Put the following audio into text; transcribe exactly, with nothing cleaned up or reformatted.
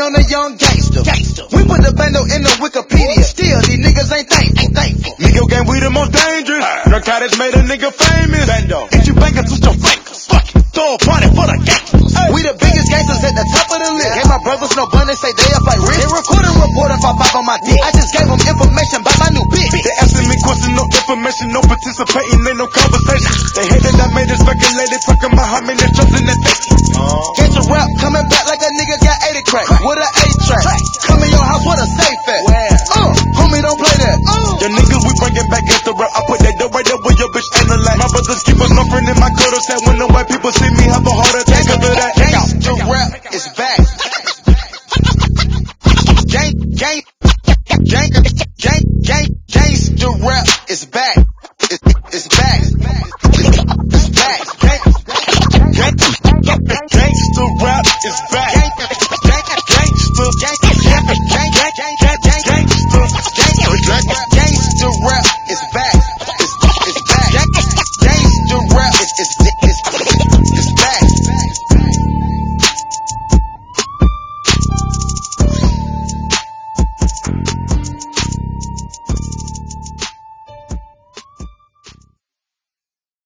on a young gangster. gangster. We put the bando in the Wikipedia. Still, these niggas ain't thankful. Ain't thankful. Nigga gang, we the most dangerous. Uh. Narcotics made a nigga famous. Bando. If you bangin', switch your fingers. Fuck it. Throw a party for the gangsters. Hey. We the biggest gangsters at the top of the list. Gave my brothers no bun and say they up like Rick. They recording report if I pop on my dick. I just gave them information about my new bitch. They asking me questions, no information, no participating, ain't no